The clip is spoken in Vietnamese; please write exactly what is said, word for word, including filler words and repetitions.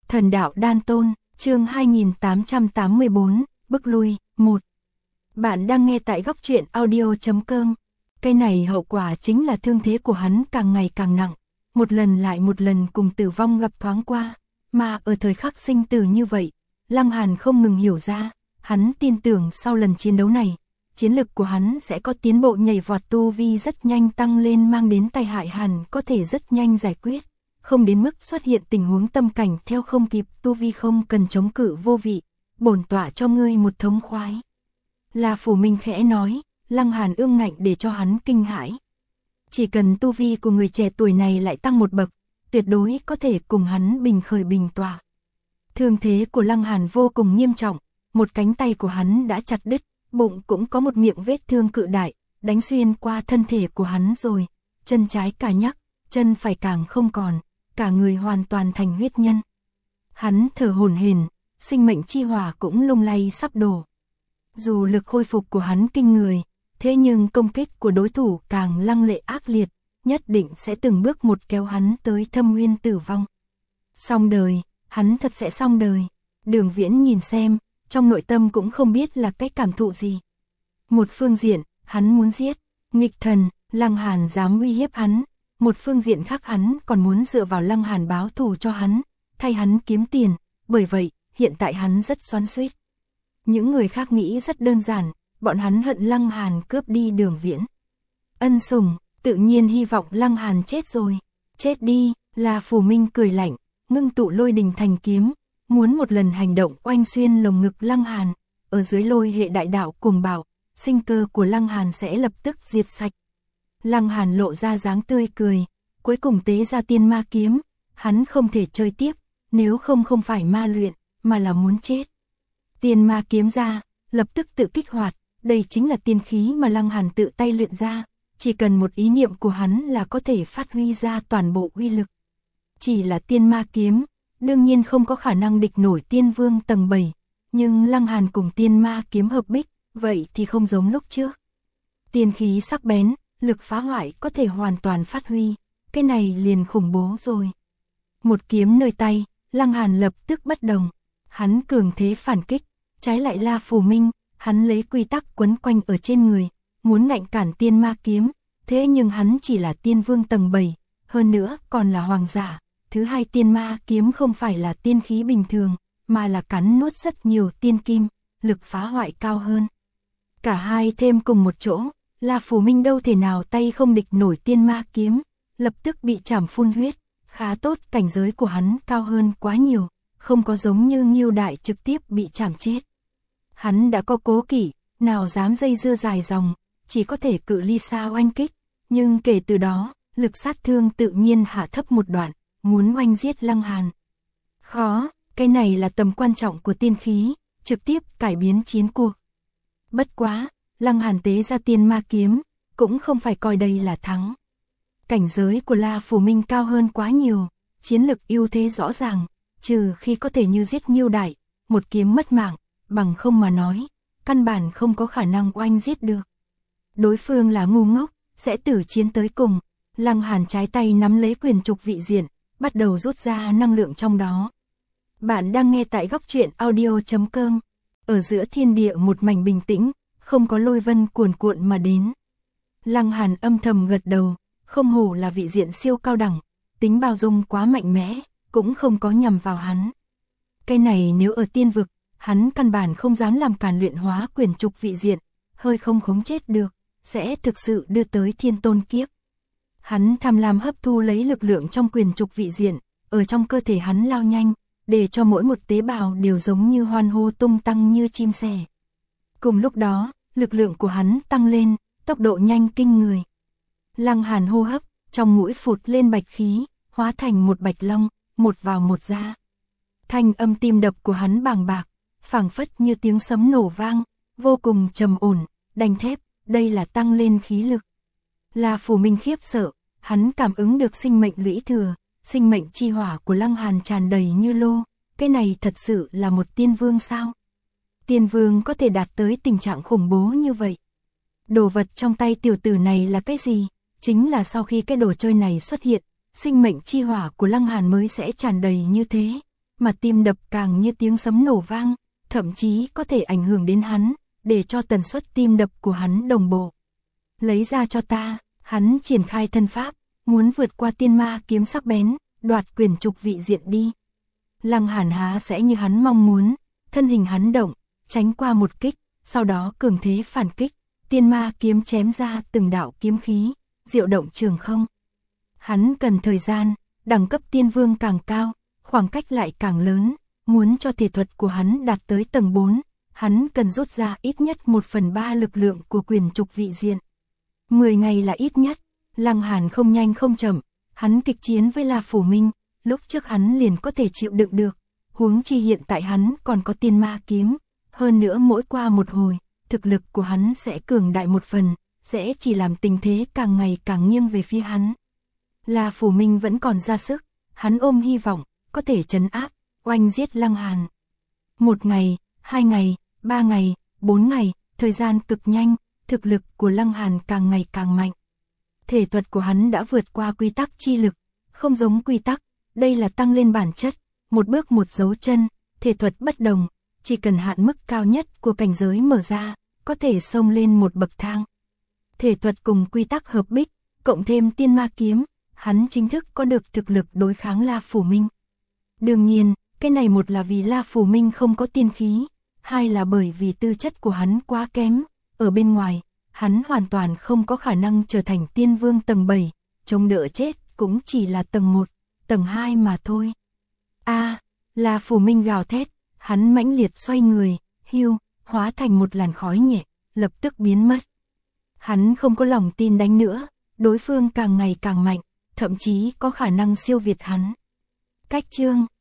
Thần đạo đan tôn, chương hai nghìn tám trăm tám mươi bốn, bức lui, một. Bạn đang nghe tại góc truyện audio.com. Cái này hậu quả chính là thương thế của hắn càng ngày càng nặng, một lần lại một lần cùng tử vong gặp thoáng qua, mà ở thời khắc sinh tử như vậy, Lăng Hàn không ngừng hiểu ra, hắn tin tưởng sau lần chiến đấu này, chiến lực của hắn sẽ có tiến bộ nhảy vọt, tu vi rất nhanh tăng lên, mang đến tai hại hẳn có thể rất nhanh giải quyết, không đến mức xuất hiện tình huống tâm cảnh theo không kịp, tu vi không cần chống cự vô vị, bổn tọa cho ngươi một thống khoái. La Phủ Minh khẽ nói, Lăng Hàn ương ngạnh để cho hắn kinh hãi. Chỉ cần tu vi của người trẻ tuổi này lại tăng một bậc, tuyệt đối có thể cùng hắn bình khởi bình tọa. Thương thế của Lăng Hàn vô cùng nghiêm trọng, một cánh tay của hắn đã chặt đứt, bụng cũng có một miệng vết thương cự đại, đánh xuyên qua thân thể của hắn rồi, chân trái cả nhắc, chân phải càng không còn, cả người hoàn toàn thành huyết nhân. Hắn thở hổn hển, sinh mệnh chi hỏa cũng lung lay sắp đổ. Dù lực khôi phục của hắn kinh người, thế nhưng công kích của đối thủ càng lăng lệ ác liệt, nhất định sẽ từng bước một kéo hắn tới thâm nguyên tử vong. Xong đời, hắn thật sẽ xong đời. Đường Viễn nhìn xem, trong nội tâm cũng không biết là cái cảm thụ gì. Một phương diện, hắn muốn giết, nghịch thần, Lăng Hàn dám uy hiếp hắn. Một phương diện khác, hắn còn muốn dựa vào Lăng Hàn báo thù cho hắn, thay hắn kiếm tiền, bởi vậy, hiện tại hắn rất xoắn xuýt. Những người khác nghĩ rất đơn giản, bọn hắn hận Lăng Hàn cướp đi Đường Viễn. Ân sủng, tự nhiên hy vọng Lăng Hàn chết rồi. Chết đi, La Phủ Minh cười lạnh, ngưng tụ lôi đình thành kiếm, muốn một lần hành động oanh xuyên lồng ngực Lăng Hàn, ở dưới lôi hệ đại đạo cuồng bạo, sinh cơ của Lăng Hàn sẽ lập tức diệt sạch. Lăng Hàn lộ ra dáng tươi cười, cuối cùng tế ra tiên ma kiếm, hắn không thể chơi tiếp, nếu không không phải ma luyện, mà là muốn chết. Tiên ma kiếm ra, lập tức tự kích hoạt, đây chính là tiên khí mà Lăng Hàn tự tay luyện ra, chỉ cần một ý niệm của hắn là có thể phát huy ra toàn bộ uy lực. Chỉ là tiên ma kiếm, đương nhiên không có khả năng địch nổi tiên vương tầng bảy, nhưng Lăng Hàn cùng tiên ma kiếm hợp bích, vậy thì không giống lúc trước. Tiên khí sắc bén, lực phá hoại có thể hoàn toàn phát huy, cái này liền khủng bố rồi. Một kiếm nơi tay, Lăng Hàn lập tức bất đồng, hắn cường thế phản kích, trái lại La Phủ Minh, hắn lấy quy tắc quấn quanh ở trên người, muốn ngạnh cản tiên ma kiếm, thế nhưng hắn chỉ là tiên vương tầng bảy, hơn nữa còn là hoàng giả. Thứ hai, tiên ma kiếm không phải là tiên khí bình thường, mà là cắn nuốt rất nhiều tiên kim, lực phá hoại cao hơn. Cả hai thêm cùng một chỗ, La Phủ Minh đâu thể nào tay không địch nổi tiên ma kiếm, lập tức bị chảm phun huyết, khá tốt, cảnh giới của hắn cao hơn quá nhiều, không có giống như Ngưu Đại trực tiếp bị chảm chết. Hắn đã có cố kỵ, nào dám dây dưa dài dòng, chỉ có thể cự ly xa oanh kích, nhưng kể từ đó, lực sát thương tự nhiên hạ thấp một đoạn, muốn oanh giết Lăng Hàn. Khó, cái này là tầm quan trọng của tiên khí, trực tiếp cải biến chiến cuộc. Bất quá, Lăng Hàn tế ra tiên ma kiếm, cũng không phải coi đây là thắng. Cảnh giới của La Phủ Minh cao hơn quá nhiều, chiến lực ưu thế rõ ràng, trừ khi có thể như giết Ngưu Đại, một kiếm mất mạng, bằng không mà nói, căn bản không có khả năng oanh giết được. Đối phương là ngu ngốc, sẽ tử chiến tới cùng. Lăng Hàn trái tay nắm lấy quyền trục vị diện, bắt đầu rút ra năng lượng trong đó. Bạn đang nghe tại góc truyện audio.com. Ở giữa thiên địa một mảnh bình tĩnh, không có lôi vân cuồn cuộn mà đến. Lăng Hàn âm thầm gật đầu, không hổ là vị diện siêu cao đẳng, tính bao dung quá mạnh mẽ, cũng không có nhằm vào hắn. Cái này nếu ở tiên vực, hắn căn bản không dám làm càn luyện hóa quyền trục vị diện, hơi không khống chết được, sẽ thực sự đưa tới thiên tôn kiếp. Hắn tham lam hấp thu lấy lực lượng trong quyền trục vị diện, ở trong cơ thể hắn lao nhanh, để cho mỗi một tế bào đều giống như hoan hô tung tăng như chim sẻ. Cùng lúc đó, lực lượng của hắn tăng lên, tốc độ nhanh kinh người. Lăng Hàn hô hấp, trong mũi phụt lên bạch khí, hóa thành một bạch long, một vào một ra. Thanh âm tim đập của hắn bàng bạc, phảng phất như tiếng sấm nổ vang, vô cùng trầm ổn, đanh thép, đây là tăng lên khí lực. La Phủ Minh khiếp sợ, hắn cảm ứng được sinh mệnh lũy thừa, sinh mệnh chi hỏa của Lăng Hàn tràn đầy như lô, cái này thật sự là một tiên vương sao? Tiên vương có thể đạt tới tình trạng khủng bố như vậy. Đồ vật trong tay tiểu tử này là cái gì? Chính là sau khi cái đồ chơi này xuất hiện, sinh mệnh chi hỏa của Lăng Hàn mới sẽ tràn đầy như thế. mà tim đập càng như tiếng sấm nổ vang, thậm chí có thể ảnh hưởng đến hắn, để cho tần suất tim đập của hắn đồng bộ. Lấy ra cho ta, hắn triển khai thân pháp, muốn vượt qua tiên ma kiếm sắc bén, đoạt quyền trục vị diện đi. Lăng Hàn há sẽ như hắn mong muốn, thân hình hắn động, tránh qua một kích, sau đó cường thế phản kích, tiên ma kiếm chém ra từng đạo kiếm khí, diệu động trường không. Hắn cần thời gian, đẳng cấp tiên vương càng cao, khoảng cách lại càng lớn, muốn cho thể thuật của hắn đạt tới tầng bốn, hắn cần rút ra ít nhất một phần ba lực lượng của quyền trục vị diện. mười ngày là ít nhất, Lăng Hàn không nhanh không chậm, hắn kịch chiến với La Phủ Minh, lúc trước hắn liền có thể chịu đựng được, huống chi hiện tại hắn còn có tiên ma kiếm, hơn nữa mỗi qua một hồi, thực lực của hắn sẽ cường đại một phần, sẽ chỉ làm tình thế càng ngày càng nghiêng về phía hắn. La Phủ Minh vẫn còn ra sức, hắn ôm hy vọng, có thể trấn áp, oanh giết Lăng Hàn. Một ngày, hai ngày, ba ngày, bốn ngày, thời gian cực nhanh, thực lực của Lăng Hàn càng ngày càng mạnh. Thể thuật của hắn đã vượt qua quy tắc chi lực, không giống quy tắc, đây là tăng lên bản chất, một bước một dấu chân, thể thuật bất đồng, chỉ cần hạn mức cao nhất của cảnh giới mở ra, có thể xông lên một bậc thang. Thể thuật cùng quy tắc hợp bích, cộng thêm tiên ma kiếm, hắn chính thức có được thực lực đối kháng La Phủ Minh. Đương nhiên, cái này một là vì La Phủ Minh không có tiên khí, hai là bởi vì tư chất của hắn quá kém, ở bên ngoài, hắn hoàn toàn không có khả năng trở thành tiên vương tầng bảy, chống đỡ chết cũng chỉ là tầng một, tầng hai mà thôi. A, à, La Phủ Minh gào thét, hắn mãnh liệt xoay người, hưu, hóa thành một làn khói nhẹ, lập tức biến mất. Hắn không có lòng tin đánh nữa, đối phương càng ngày càng mạnh, thậm chí có khả năng siêu việt hắn. Cách chương